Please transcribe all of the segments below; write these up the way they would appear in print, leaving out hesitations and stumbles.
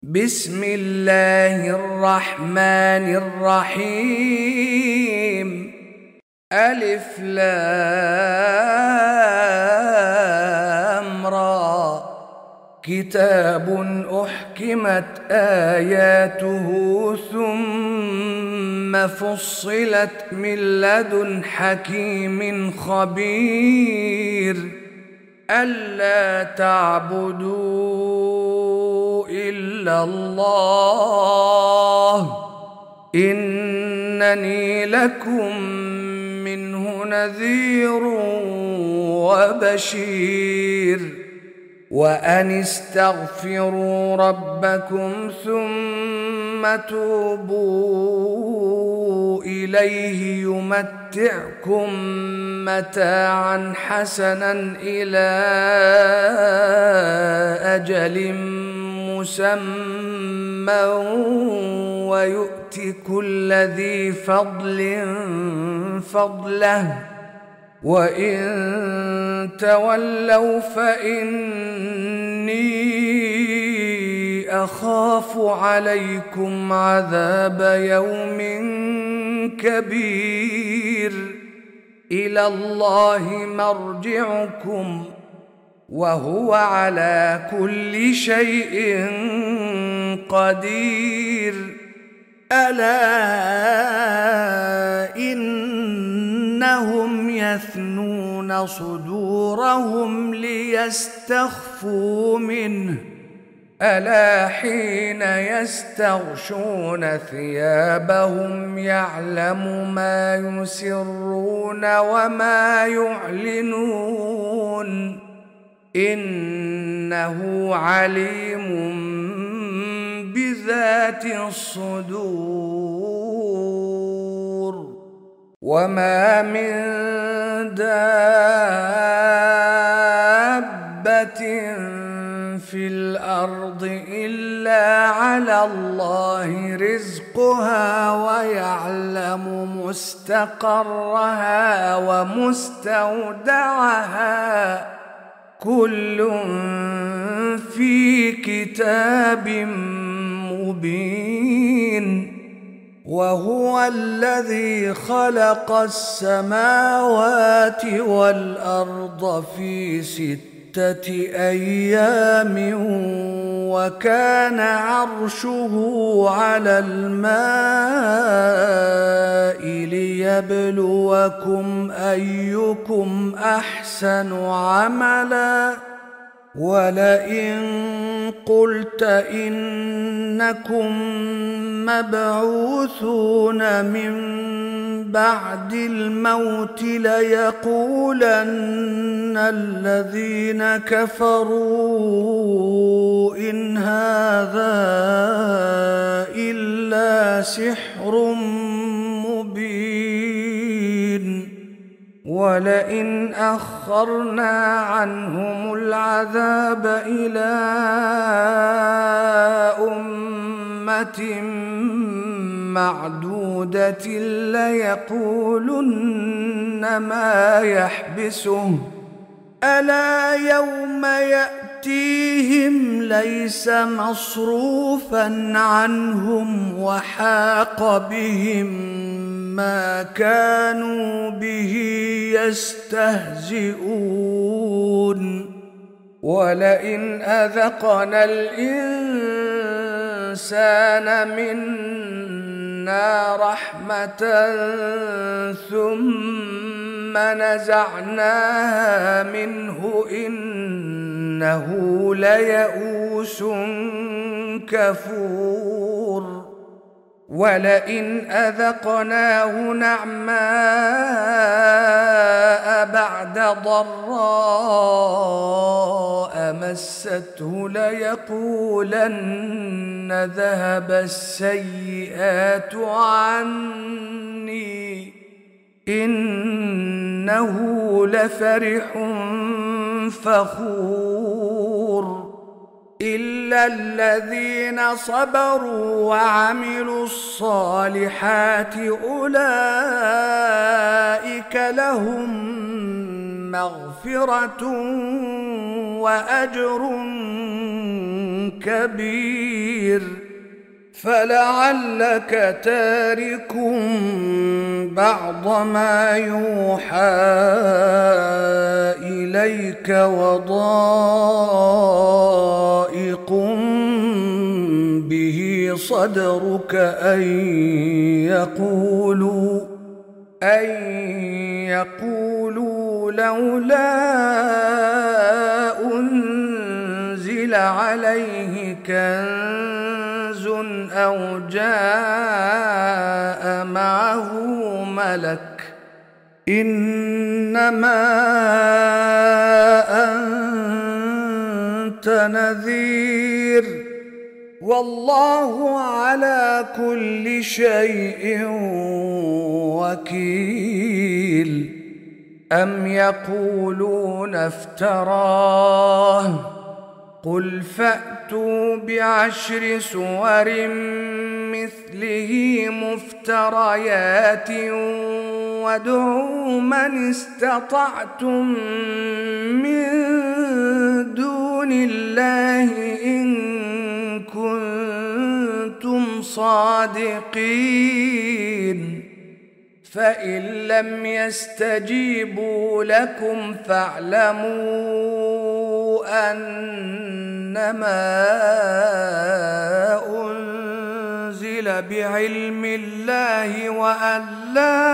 بسم الله الرحمن الرحيم. ألف لام را. كتاب أحكمت آياته ثم فصلت من لدن حكيم خبير. ألا تعبدوا إلا الله إنني لكم منه نذير وبشير. وأن استغفروا ربكم ثم توبوا إليه يمتعكم متاعا حسنا إلى أجل مسمى ويؤت كل ذي فضل فضله وإن تولوا فإني أخاف عليكم عذاب يوم كبير. إلى الله مرجعكم وهو على كل شيء قدير. ألا إنهم يثنون صدورهم ليستخفوا منه ألا حين يستغشون ثيابهم يعلم ما يسرون وما يعلنون إنه عليم بذات الصدور. وما من دابة في الأرض إلا على الله رزقها ويعلم مستقرها ومستودعها كل في كتاب مبين. وهو الذي خلق السماوات والأرض في 6 أيام وكان عرشه على الماء ليبلوكم أيكم أحسن عملا. ولئن قلت إنكم مبعوثون من بعد الموت ليقولن الذين كفروا إن هذا إلا سحر مبين. ولئن أخرنا عنهم العذاب إلى أمة معدودة ليقولن ما يحبسه ألا يوم يأتيهم ليس مصروفا عنهم وحاق بهم ما كانوا به يستهزئون. ولئن أذقنا الإنسان منا رحمة ثم نزعناها منه إنه ليئوس كفور. ولئن أذقناه نعماء بعد ضراء مسته ليقولن ذهب السيئات عني إنه لفرح فخور. إلا الذين صبروا وعملوا الصالحات أولئك لهم مغفرة وأجر كبير فلعلك تارك بعض ما يوحى إليك وضائق به صدرك أن يقولوا لولا أنزل عليه كنز أو جاء معه ملك إنما أنت نذير والله على كل شيء وكيل أم يقولون افتراه قل فأتوا بعشر سور مثله مفتريات وادعوا من استطعتم من دون الله إن كنتم صادقين فإن لم يستجيبوا لكم فاعلموا أنما أنزل بعلم الله وأن لا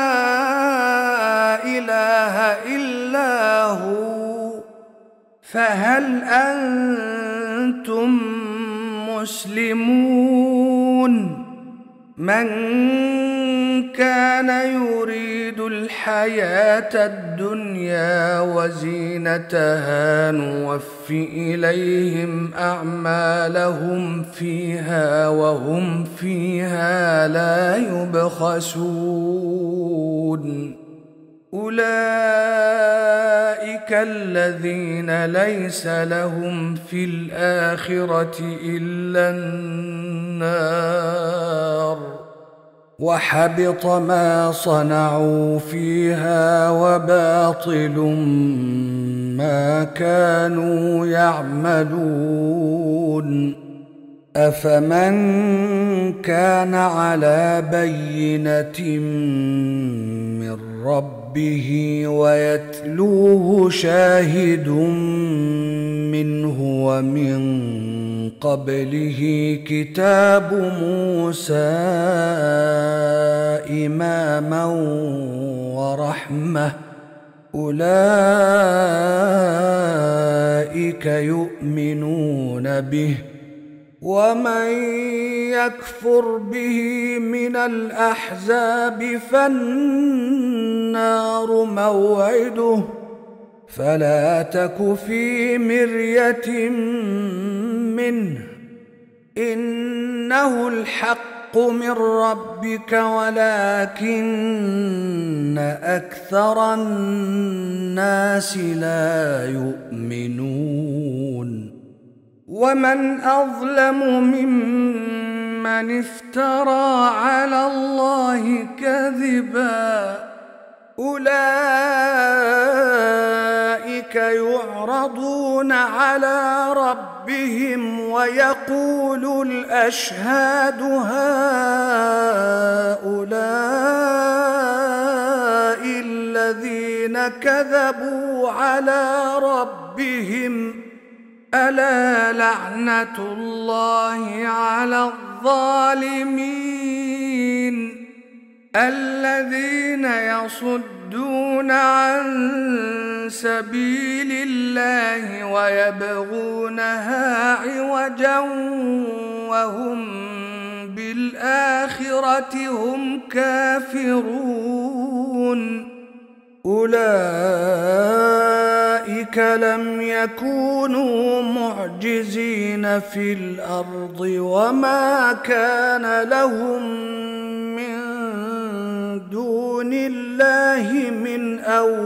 إله إلا هو فهل أنتم مسلمون من كان يريد الحياة الدنيا وزينتها نوف إليهم أعمالهم فيها وهم فيها لا يبخسون أولئك الذين ليس لهم في الآخرة إلا النار وحبط ما صنعوا فيها وباطل ما كانوا يعملون أفمن كان على بينة من ربه ويتلوه شاهد منه ومن قبله كتاب موسى إماما ورحمة أولئك يؤمنون به ومن يكفر به من الأحزاب فالنار موعده فلا تك في مرية منه إنه الحق من ربك ولكن أكثر الناس لا يؤمنون ومن أظلم ممن افترى على الله كذبا أولئك يعرضون على ربهم ويقول الأشهاد هؤلاء الذين كذبوا على ربهم ألا لعنة الله على الظالمين الذين يصدون عن سبيل الله ويبغونها عوجا وهم بالآخرة هم كافرون أولئك لم يكونوا معجزين في الأرض وما كان لهم من دون الله من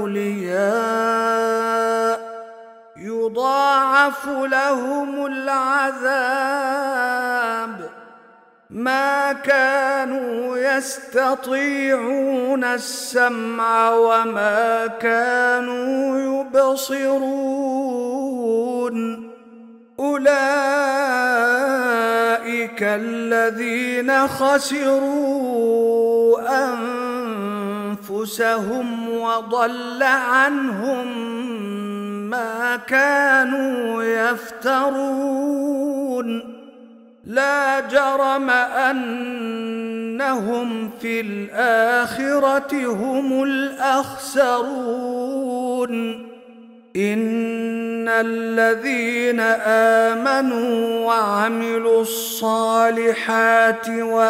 أولياء يضاعف لهم العذاب ما كانوا يستطيعون السمع وما كانوا يبصرون أولئك الذين خسروا أنفسهم وضل عنهم ما كانوا يفترون لا جرم أنهم في الآخرة هم الأخسرون إن الذين آمنوا وعملوا الصالحات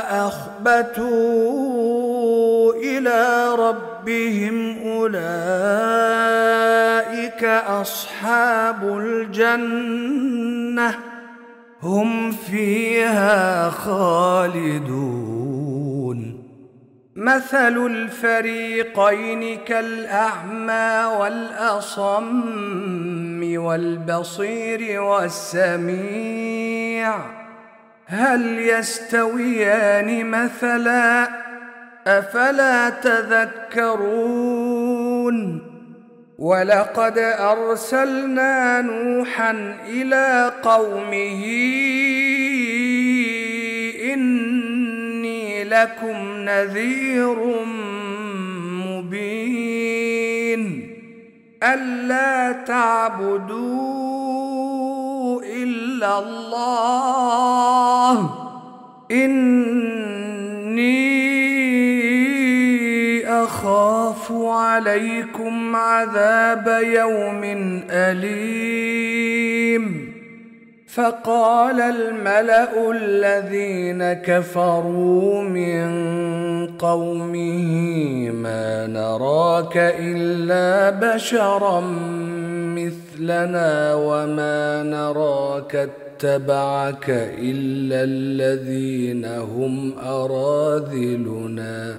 وأخبتوا إلى ربهم أولئك أصحاب الجنة هم فيها خالدون مثل الفريقين كالأعمى والأصم والبصير والسميع هل يستويان مثلا أفلا تذكرون ولقد أرسلنا نوحا إلى قومه إني لكم نذير مبين ألا تعبدوا إلا الله إني أخاف عليكم عذاب يوم أليم فقال الملأ الذين كفروا من قومه ما نراك إلا بشرا مثلنا وما نراك اتبعك إلا الذين هم أراذلنا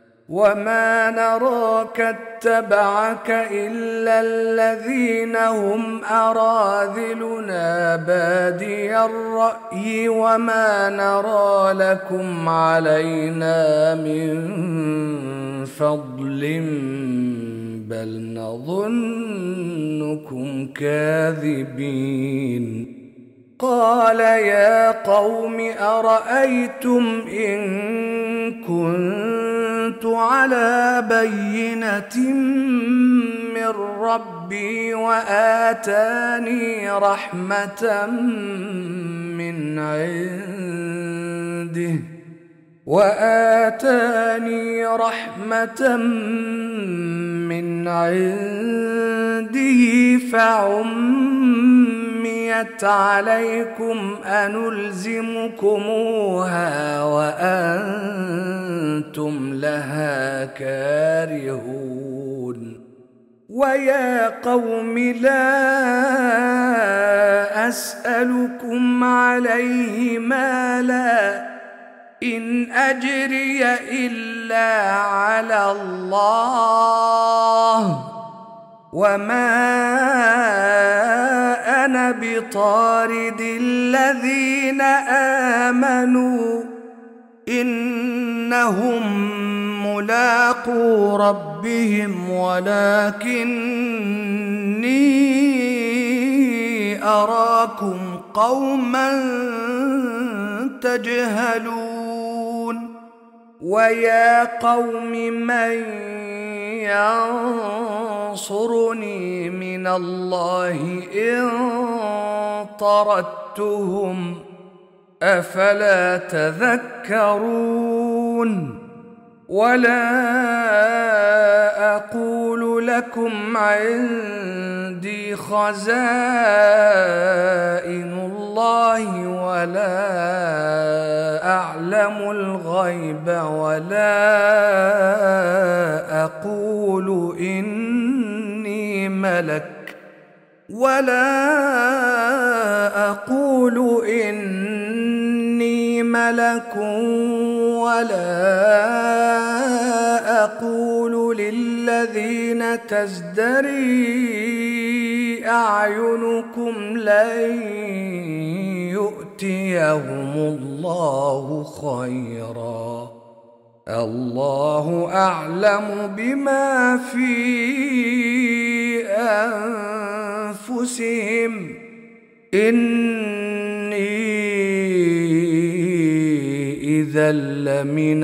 بادي الرأي وما نرى لكم علينا من فضل بل نظنكم كاذبين قال يا قوم أرأيتم إن كنت على بينة من ربي وآتاني رحمة من عنده فعميت عليكم أنلزمكموها وأنتم لها كارهون ويا قوم لا أسألكم عليه مالا إن أجري إلا على الله وما أنا بطارد الذين آمنوا إنهم ملاقو ربهم ولكني أراكم قوما تجهلون ويا قوم من ينصرني من الله إن طردتهم أفلا تذكرون ولا أقول لكم عندي خزائن الله ولا أعلم الغيب ولا أقول إني ملك ولا أقول للذين تزدري أعينكم لن يؤتيهم الله خيرا الله أعلم بما في أنفسهم إني إذا لمن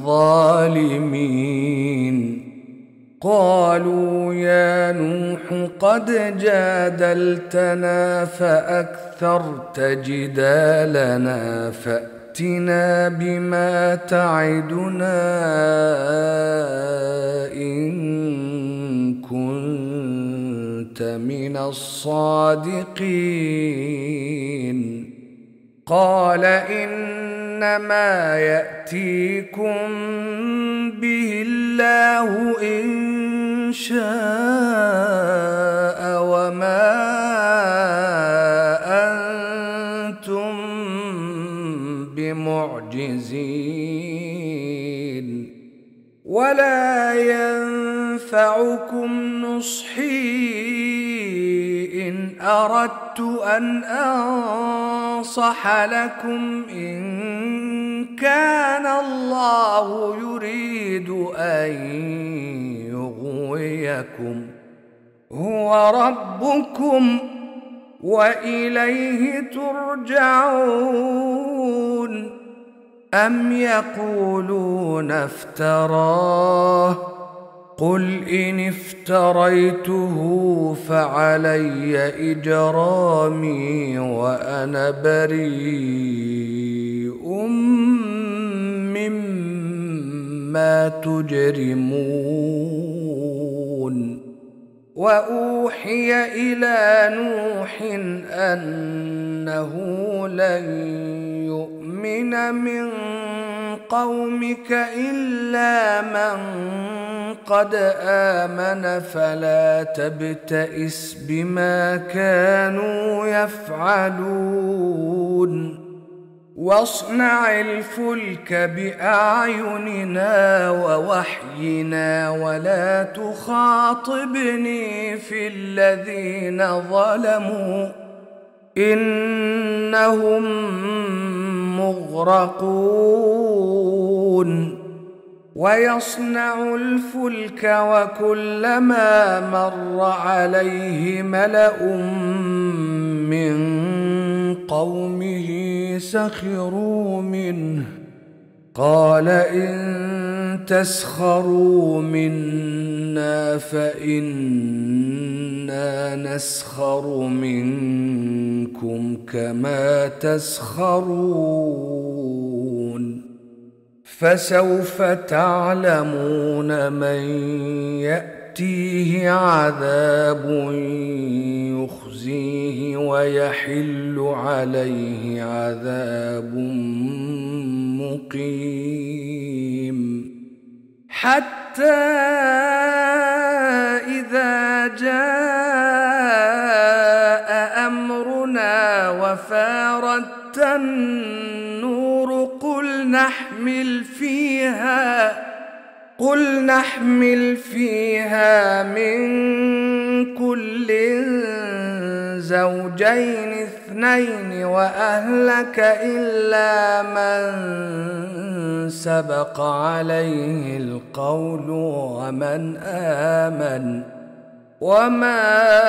الظالمين. قالوا يا نوح قد جادلتنا فأكثرت جدالنا فأتنا بما تعدنا إن كنت من الصادقين. قال إنما يأتيكم به الله إن شاء وما أنتم بمعجزين ولا ينفعكم نصحي إن أردت أن أنصح لكم إن كان الله يريد أن يغويكم هو ربكم وإليه ترجعون. أم يقولون افتراه قل إن افتريته فعلي إجرامي وأنا بريء مما تجرمون. وأوحي إلى نوح أنه لن يؤمن من قومك إلا من قد آمن فلا تبتئس بما كانوا يفعلون. واصنع الفلك بأعيننا ووحينا ولا تخاطبني في الذين ظلموا إنهم مغرقون. ويصنع الفلك وكلما مر عليه ملأ من قومه سخروا منه قال إن تسخروا منا فإنا نسخر منكم كما تسخرون. فسوف تعلمون من يأتيه عذاب يخزيه ويحل عليه عذاب مقيم. حتى إذا جاء أمرنا وفارت النور قل نحمل فيها من كل زوجين اثنين وأهلك إلا من سبق عليه القول ومن آمن وما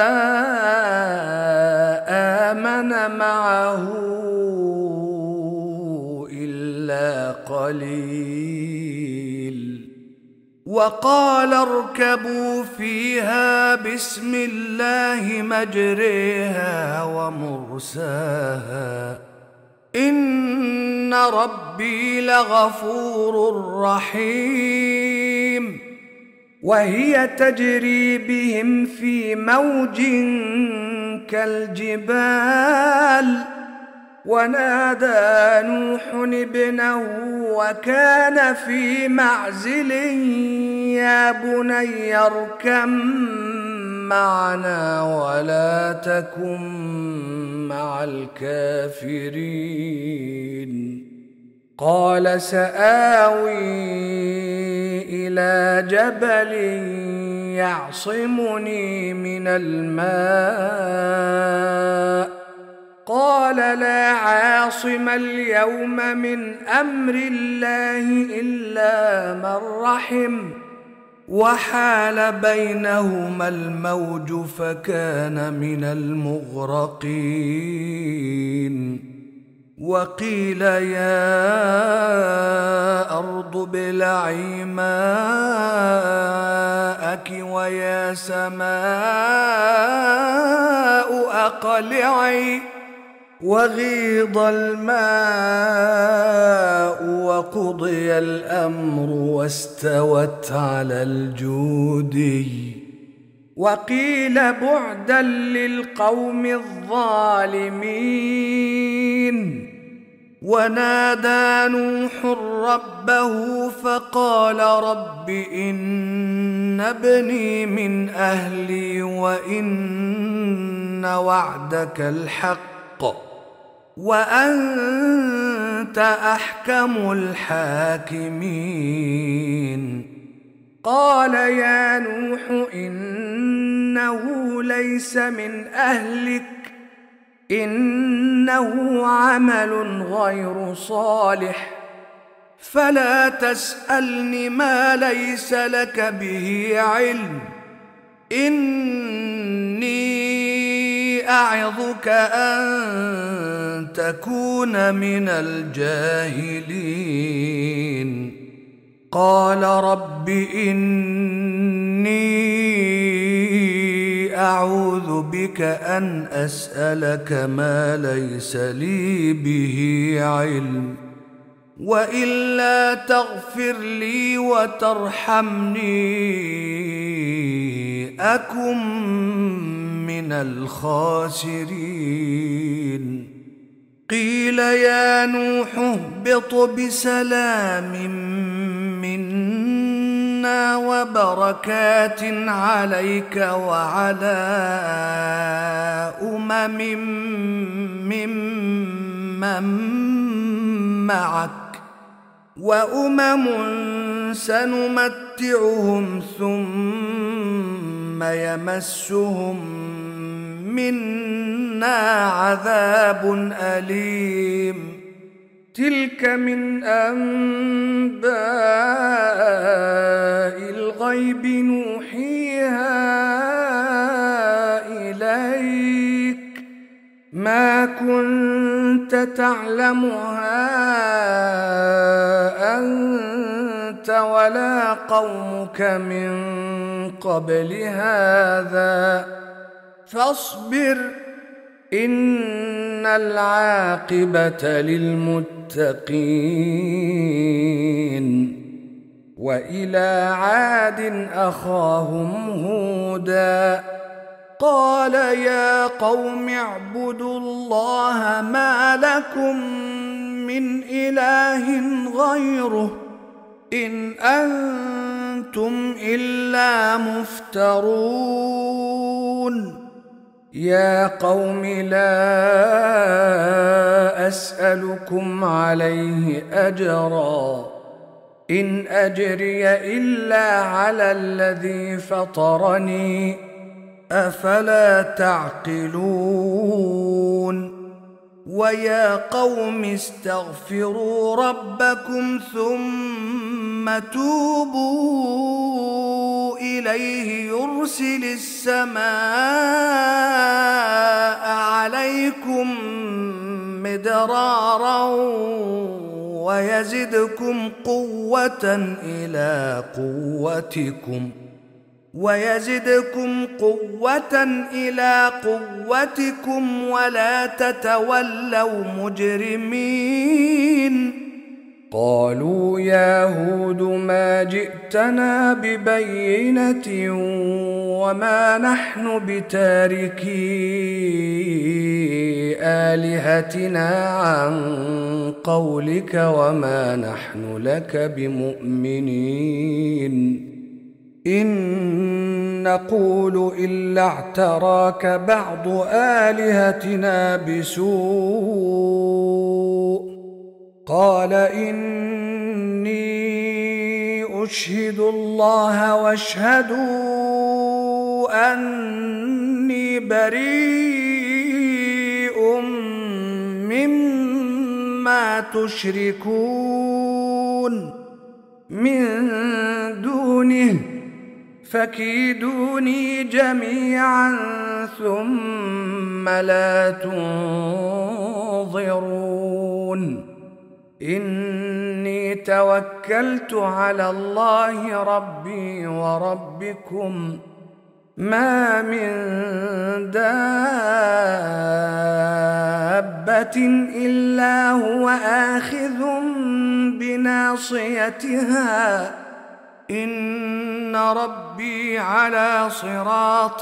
آمن معه إلا قليل. وقال اركبوا فيها بسم الله مجريها ومرساها إن ربي لغفور رحيم. وهي تجري بهم في موج كالجبال ونادى نوح ابنه وكان في معزل يا بني اركب معنا ولا تكن مع الكافرين. قال سآوي إلى جبل يعصمني من الماء قال لا عاصم اليوم من أمر الله إلا من رحم وحال بينهما الموج فكان من المغرقين. وقيل يا أرض ابلعي ماءك ويا سماء أقلعي وغيض الماء وقضي الأمر واستوت على الجودي. وقيل بعدا للقوم الظالمين. ونادى نوح ربه فقال رب إن ابني من أهلي وإن وعدك الحق وأنت أحكم الحاكمين. قال يا نوح إنه ليس من أهلك إنه عمل غير صالح فلا تسألني ما ليس لك به علم إني أعظك أن تكون من الجاهلين. قال رب إني أعوذ بك أن أسألك ما ليس لي به علم وإلا تغفر لي وترحمني أكن من الخاسرين. قيل يا نوح اهبط بسلام منا وبركات عليك وعلى ممن معك وأمم سنمتعهم ثم يمسهم منا عذاب أليم. تلك من أنباء الغيب نوحيها إليك ما كنت تعلمها أنت ولا قومك من قبل هذا فاصبر إن العاقبة للمتقين. وإلى عاد أخاهم هودا قال يا قوم اعبدوا الله ما لكم من إله غيره إن أنتم إلا مفترون. يا قوم لا أسألكم عليه أجرا إن أجري إلا على الذي فطرني أفلا تعقلون. ويا قوم استغفروا ربكم ثم توبوا إليه يرسل السماء عليكم مدرارا ويزدكم قوة إلى قوتكم ولا تتولوا مجرمين. قالوا يا هود ما جئتنا ببينة وما نحن بتاركي آلهتنا عن قولك وما نحن لك بمؤمنين إن نقول إلا اعتراك بعض آلهتنا بسوء. قال إني أشهد الله واشهدوا أني بريء مما تشركون من دونه فكيدوني جميعا ثم لا تنظرون إني توكلت على الله ربي وربكم ما من دابة إلا هو آخذ بناصيتها إن ربي على صراط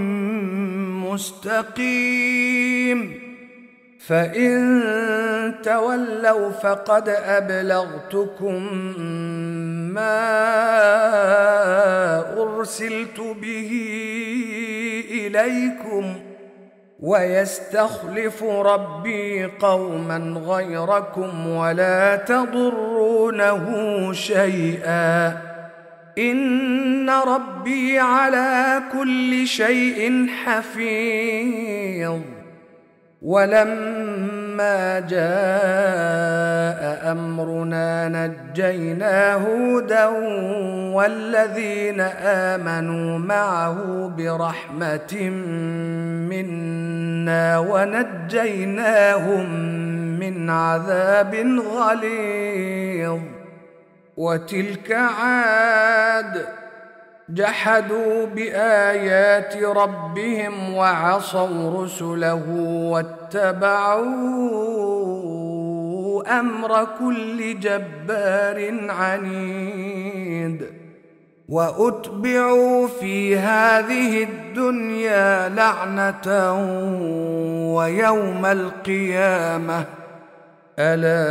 مستقيم فإن تولوا فقد أبلغتكم ما أرسلت به إليكم ويستخلف ربي قوما غيركم ولا تضرونه شيئا إن ربي على كل شيء حفيظ ولما جاء أمرنا نجينا هودا والذين آمنوا معه برحمة منا ونجيناهم من عذاب غليظ وتلك عاد جحدوا بآيات ربهم وعصوا رسله واتبعوا أمر كل جبار عنيد وأتبعوا في هذه الدنيا لعنة ويوم القيامة ألا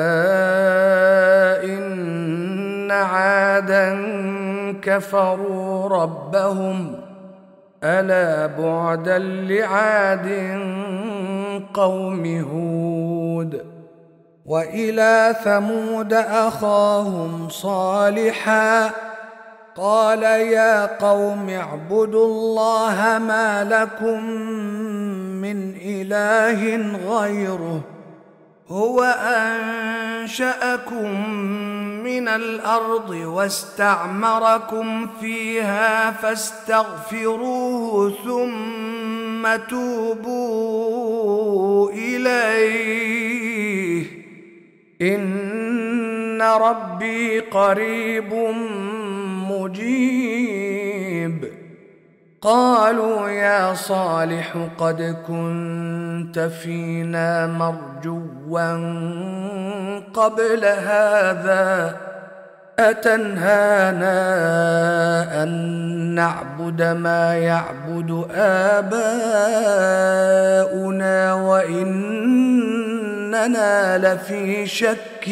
إن عادا كفروا ربهم ألا بعدا لعاد قوم هود وإلى ثمود أخاهم صالحا قال يا قوم اعبدوا الله ما لكم من إله غيره هو أنشأكم من الأرض واستعمركم فيها فاستغفروه ثم توبوا إليه إن ربي قريب مجيب قالوا يا صالح قد كنت فينا مرجوا قبل هذا أتنهانا أن نعبد ما يعبد آباؤنا وإننا لفي شك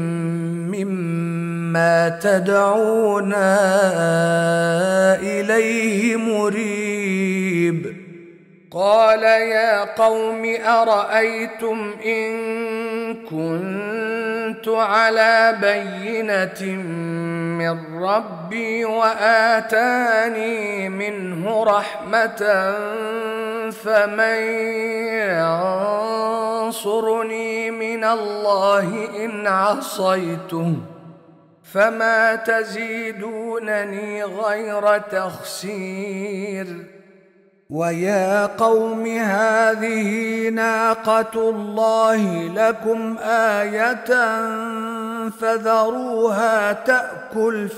مما تدعونا إليه مريب قال يا قوم أرأيتم إن كنت على بينة من ربي وآتاني منه رحمة فمن ينصرني من الله إن عصيته فما تزيدونني غير تخسير ويا قوم هذه ناقة الله لكم آية فذروها تأكل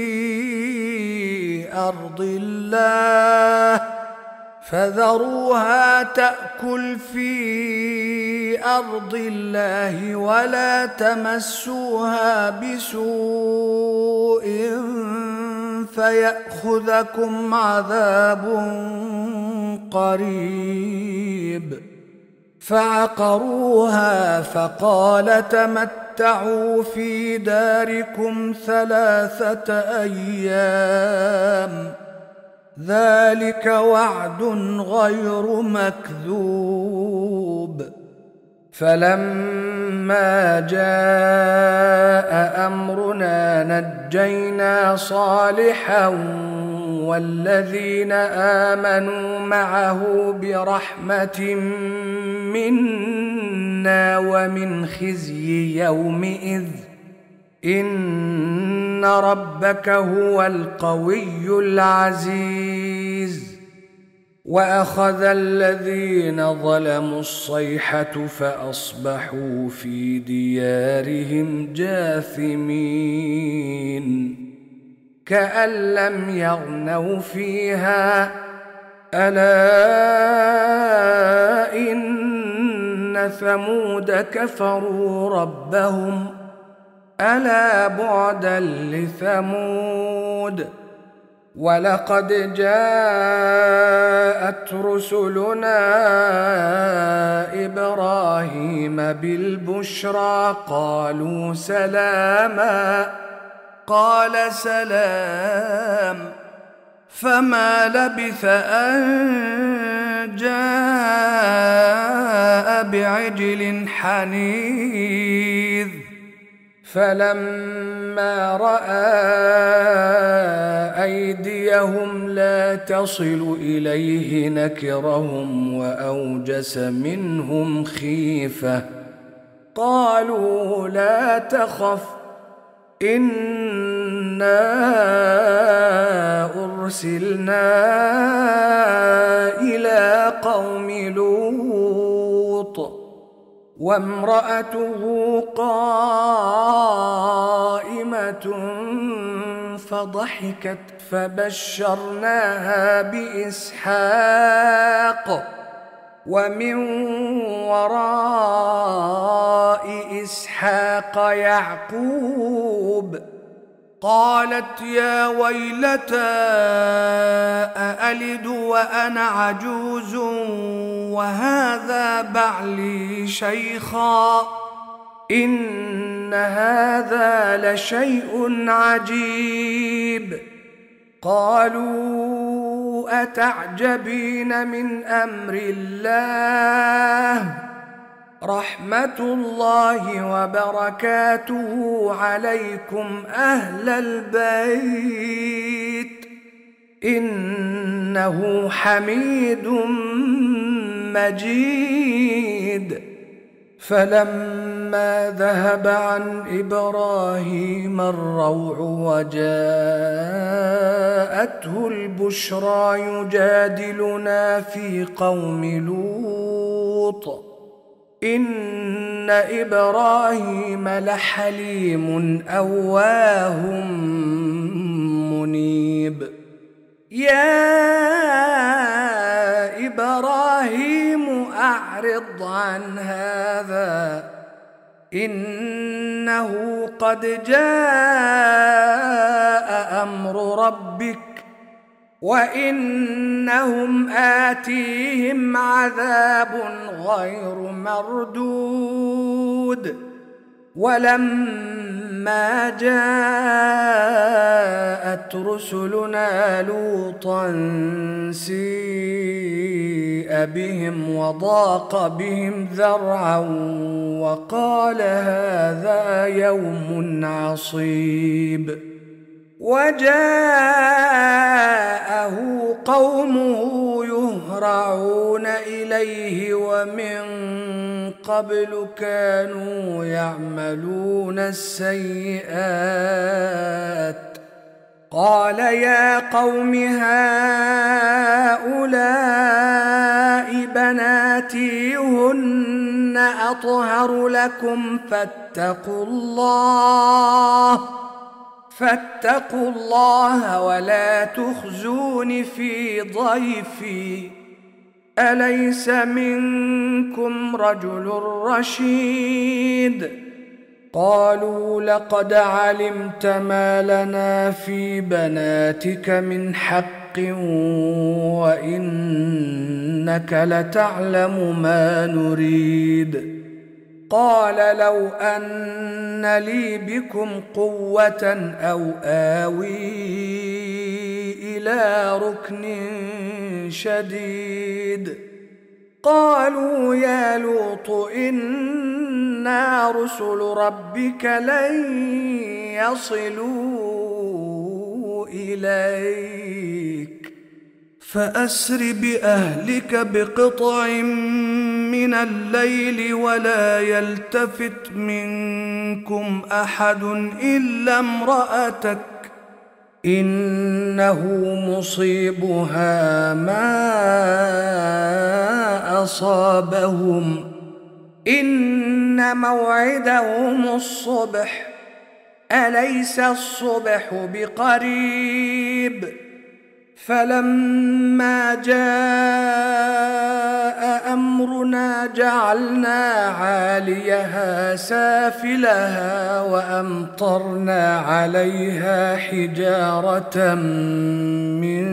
في أرض الله ولا تمسوها بسوء فيأخذكم عذاب قريب فعقروها فقال تمتعوا في داركم 3 أيام ذلك وعد غير مكذوب فلما جاء أمرنا نجينا صالحا والذين آمنوا معه برحمة منا ومن خزي يومئذ إن ربك هو القوي العزيز وأخذ الذين ظلموا الصيحة فأصبحوا في ديارهم جاثمين كأن لم يغنوا فيها ألا إن ثمود كفروا ربهم ألا بعدا لثمود ولقد جاءت رسلنا إبراهيم بالبشرى قالوا سلاما قال سلام فما لبث أن جاء بعجل حنيذ فلما رأى أيديهم لا تصل إليه نكرهم وأوجس منهم خيفة قالوا لا تخف إنا أرسلنا إلى قوم لوط وامرأته قائمة فضحكت فبشرناها بإسحاق ومن وراء إسحاق يعقوب قالت يا ويلتى أألد وأنا عجوز وهذا بعلي شيخا إن هذا لشيء عجيب قالوا أتعجبين من أمر الله رحمة الله وبركاته عليكم أهل البيت إنه حميد مجيد فلما ذهب عن إبراهيم الروع وجاءته البشرى يجادلنا في قوم لوط إن إبراهيم لحليم أواه منيب يا إبراهيم أعرض عن هذا إنه قد جاء أمر ربك وإنهم آتيهم عذاب غير مردود ولما جاءت رسلنا لوطا سيء بهم وضاق بهم ذرعا وقال هذا يوم عصيب وجاءه قومه يهرعون إليه ومن قبل كانوا يعملون السيئات قال يا قوم هؤلاء بناتي هن أطهر لكم فاتقوا الله ولا تخزون في ضيفي أليس منكم رجل رشيد قالوا لقد علمت ما لنا في بناتك من حق وإنك لتعلم ما نريد قال لو أن لي بكم قوة أو آوي إلى ركن شديد قالوا يا لوط إنا رسل ربك لن يصلوا إليك فأسر بأهلك بقطع من من الليل ولا يلتفت منكم أحد إلا امرأتك إنه مصيبها ما أصابهم إن موعدهم الصبح أليس الصبح بقريب فلما جاء أمرنا جعلنا عاليها سافلها وأمطرنا عليها حجارة من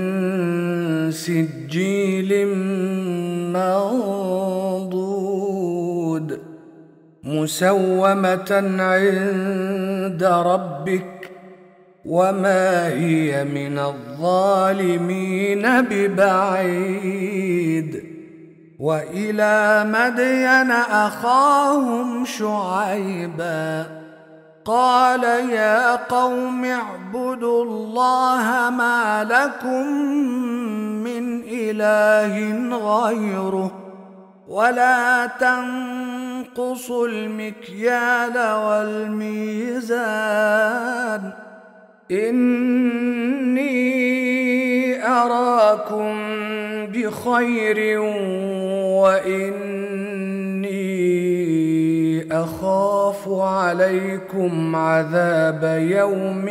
سجيل منضود مسومة عند ربك وما هي من الظالمين ببعيد وإلى مدين أخاهم شعيبا قال يا قوم اعبدوا الله ما لكم من إله غيره ولا تنقصوا المكيال والميزان إني أراكم بخير وإني أخاف عليكم عذاب يوم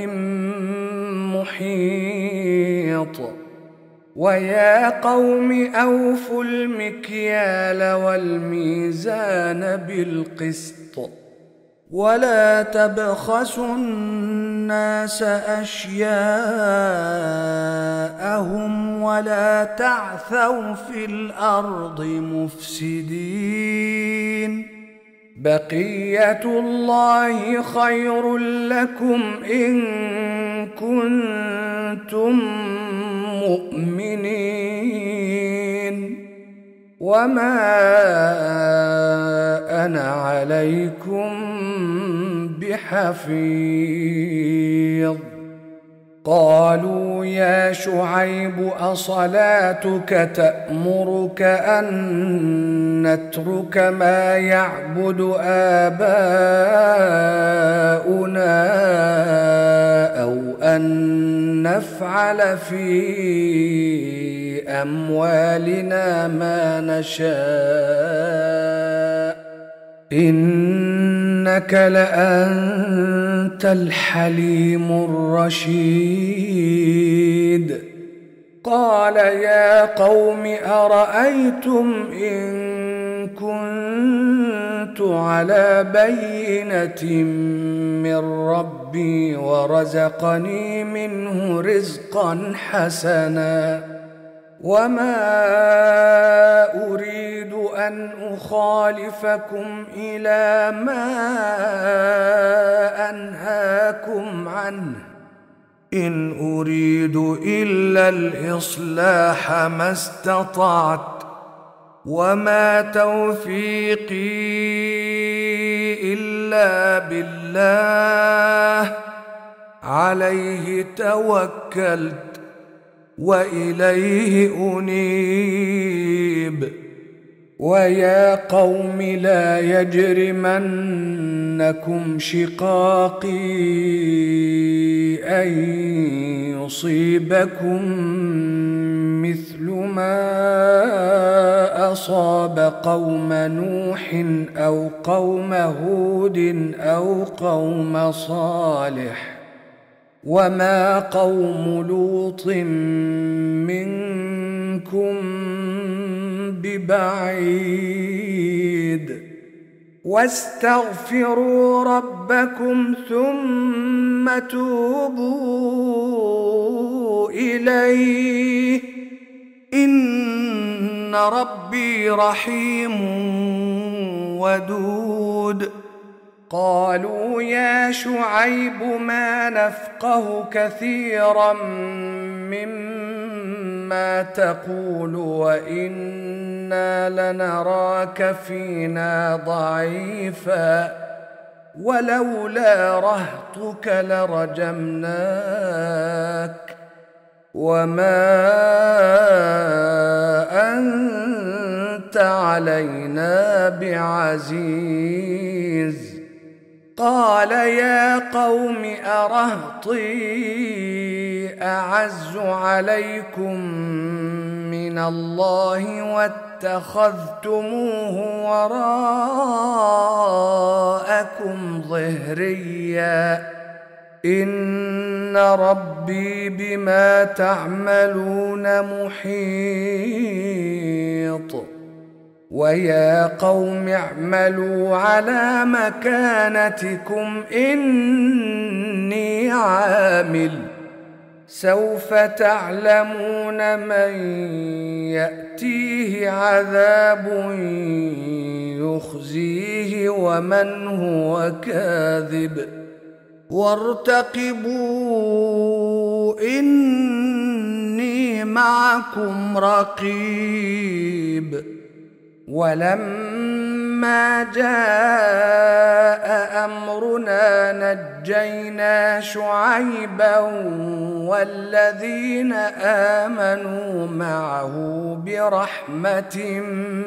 محيط ويا قوم أوفوا المكيال والميزان بالقسط ولا تبخسوا الناس أشياءهم ولا تعثوا في الأرض مفسدين بقية الله خير لكم إن كنتم مؤمنين وما أنا عليكم بحفيظ قالوا يا شعيب أصلاتك تأمرك أن نترك ما يعبد آباؤنا أو أن نفعل في أموالنا ما نشاء إنك لأنت الحليم الرشيد قال يا قوم أرأيتم إن كنت على بينة من ربي ورزقني منه رزقا حسنا وما أريد أن أخالفكم إلى ما أنهاكم عنه إن أريد إلا الإصلاح ما استطعت وما توفيقي إلا بالله عليه توكلت وإليه أنيب ويا قوم لا يجرمنكم شقاقي أن يصيبكم مثل ما أصاب قوم نوح أو قوم هود أو قوم صالح وما قوم لوط منكم ببعيد واستغفروا ربكم ثم توبوا إليه إن ربي رحيم ودود قالوا يا شعيب ما نفقه كثيرا مما تقول وإنا لنراك فينا ضعيفا ولولا رهطك لرجمناك وما أنت أنت علينا بعزيز. قال يا قوم أرهطي أعز عليكم من الله واتخذتموه وراءكم ظهريا إن ربي بما تعملون محيط. ويا قوم اعملوا على مكانتكم إني عامل سوف تعلمون من يأتيه عذاب يخزيه ومن هو كاذب وارتقبوا إني معكم رقيب. ولما جاء أمرنا نجينا شعيبا والذين آمنوا معه برحمة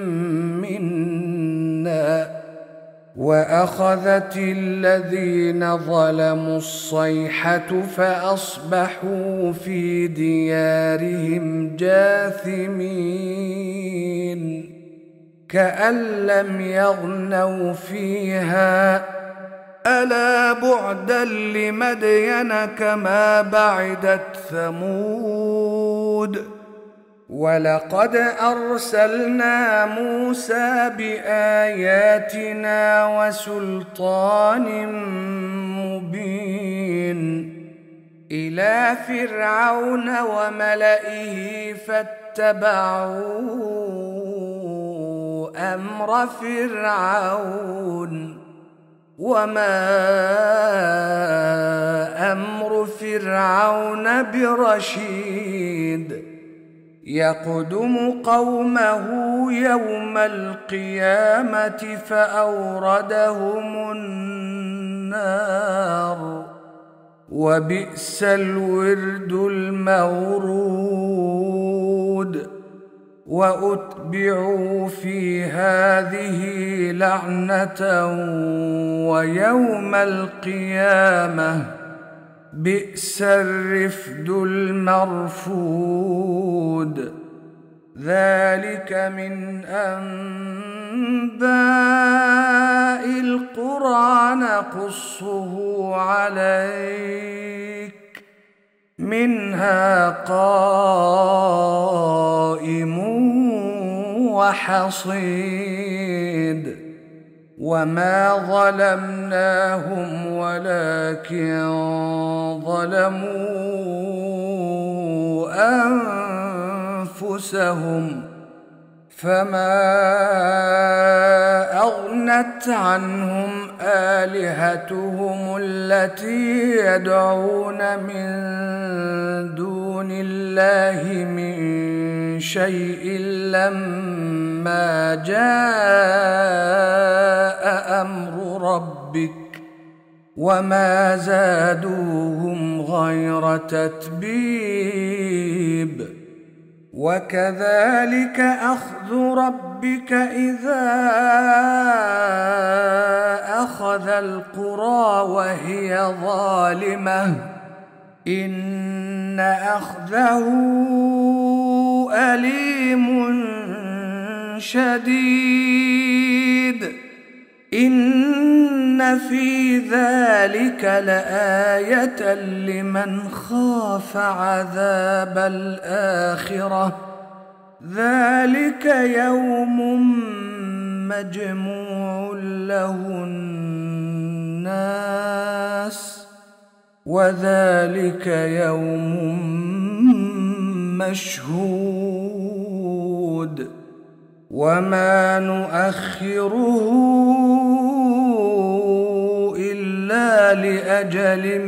منا وأخذت الذين ظلموا الصيحة فأصبحوا في ديارهم جاثمين كأن لم يغنوا فيها ألا بعدا لمدين كما بعدت ثمود. ولقد أرسلنا موسى بآياتنا وسلطان مبين إلى فرعون وملئه فاتبعوا أمر فرعون وما أمر فرعون برشيد يقدم قومه يوم القيامة فأوردهم النار وبئس الورد المورود. وأتبعوا في هذه لعنة ويوم القيامة بئس الرفد المرفود. ذلك من أنباء القرى نقصه عليك منها قائم وحصيد. وما ظلمناهم ولكن ظلموا أنفسهم فما أغنت عنهم آلهتهم التي يدعون من دون الله من شيء لما جاء أمر ربك وما زادوهم غير تتبيب. وكذلك أخذ ربك إذا أخذ القرى وهي ظالمة إن أخذه أليم شديد. إن في ذلك لآية لمن خاف عذاب الآخرة ذلك يوم مجموع له الناس وذلك يوم مشهود. وما نؤخره إلا لأجل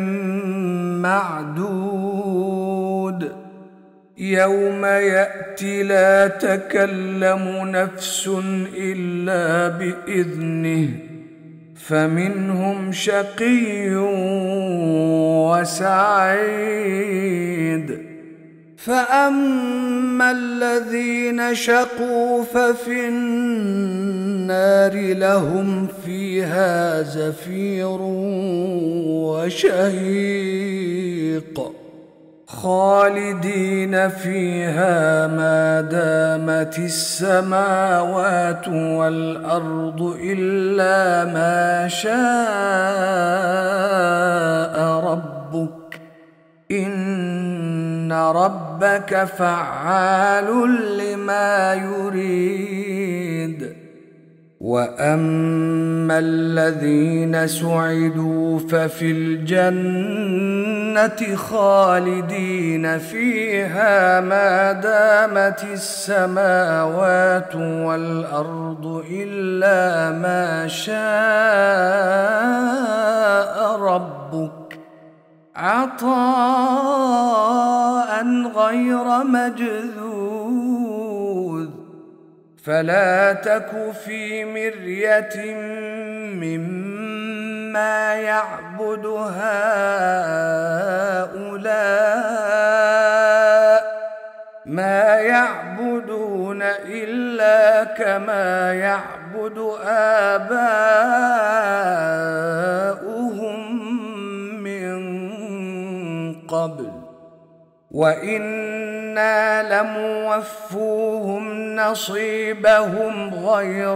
معدود يوم يأتي لا تكلم نفس إلا بإذنه فمنهم شقي وسعيد. فأما الذين شقوا ففي النار لهم فيها زفير وشهيق خالدين فيها ما دامت السماوات والأرض إلا ما شاء ربك إن ربك فعال لما يريد. وأما الذين سعدوا ففي الجنة خالدين فيها ما دامت السماوات والأرض إلا ما شاء ربك عطاء غير مجذوذ. فلا تك في مرية مما يعبد هؤلاء ما يعبدون إلا كما يعبد آباؤهم من قبل وإنا لموفوهم نصيبهم غير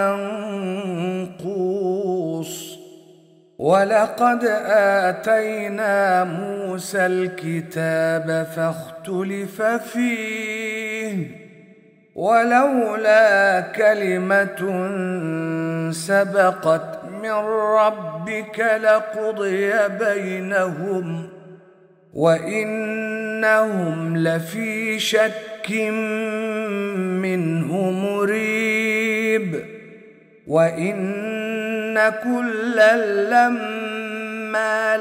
منقوص. ولقد آتينا موسى الكتاب فاختلف فيه ولولا كلمة سبقت من ربك لقضي بينهم وإنهم لفي شك منه مريب. وإن كلا لما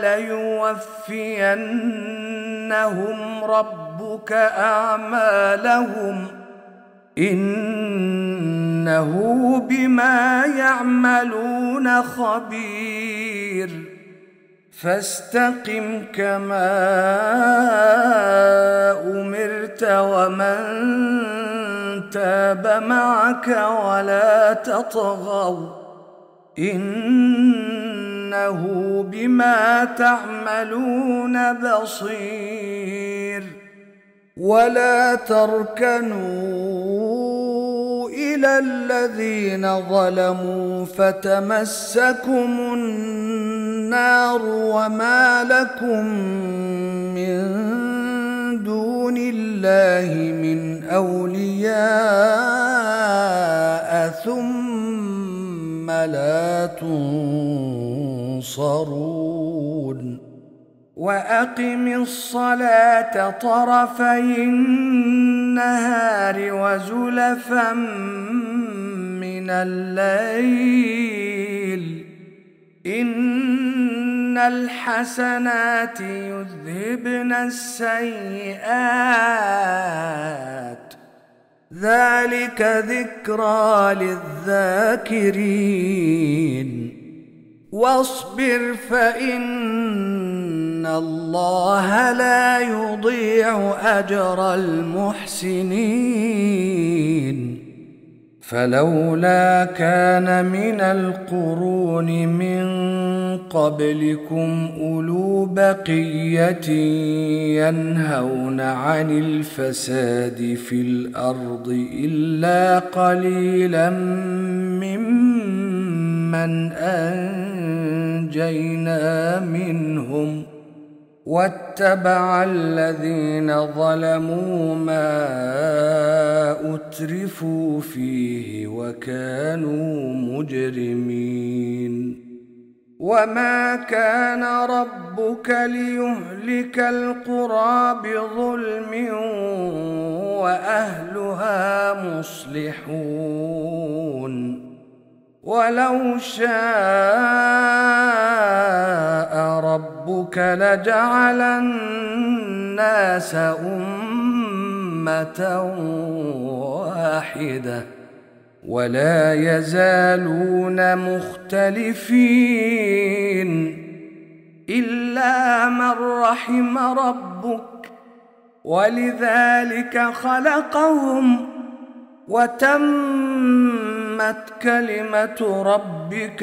ليوفينهم ربك أعمالهم إنه بما يعملون خبير. فاستقم كما أمرت ومن تاب معك ولا تطغوا إنه بما تعملون بصير. ولا تركنوا إلى الذين ظلموا فتمسكم النار وما لكم من دون الله من أولياء ثم لا تنصرون. وأقم الصلاة طرفي النهار وزلفا من الليل إن الحسنات يذهبن السيئات ذلك ذكرى للذاكرين. واصبر فإن الله لا يضيع أجر المحسنين. فلولا كان من القرون من قبلكم أولو بقية ينهون عن الفساد في الأرض إلا قليلا ممن أنجينا منهم واتبع الذين ظلموا ما أترفوا فيه وكانوا مجرمين. وما كان ربك ليهلك القرى بظلم وأهلها مصلحون. ولو شاء ربك لجعل الناس أمة واحدة ولا يزالون مختلفين إلا من رحم ربك ولذلك خلقهم، وتمت كلمة ربك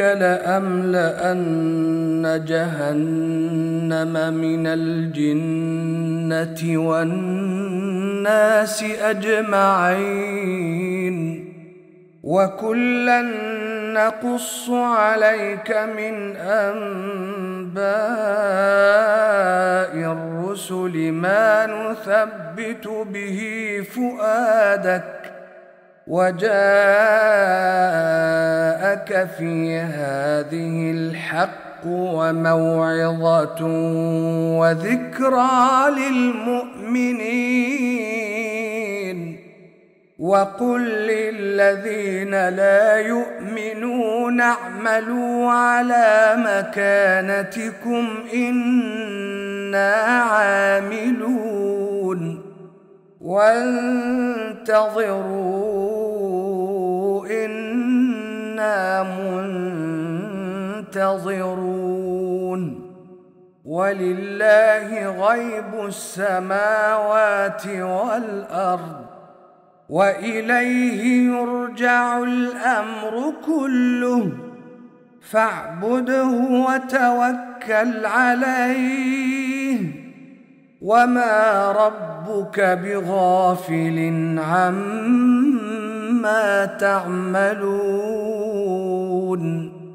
لأملأن جهنم من الجنة والناس أجمعين. وكلا نقص عليك من أنباء الرسل ما نثبت به فؤادك، وجاءك في هذه الحق وموعظة وذكرى للمؤمنين. وقل للذين لا يؤمنون اعملوا على مكانتكم إنا عاملون وانتظروا إنا منتظرون. ولله غيب السماوات والأرض وإليه يرجع الأمر كله، فاعبده وتوكل عليه، وما ربك بغافل عما تعملون.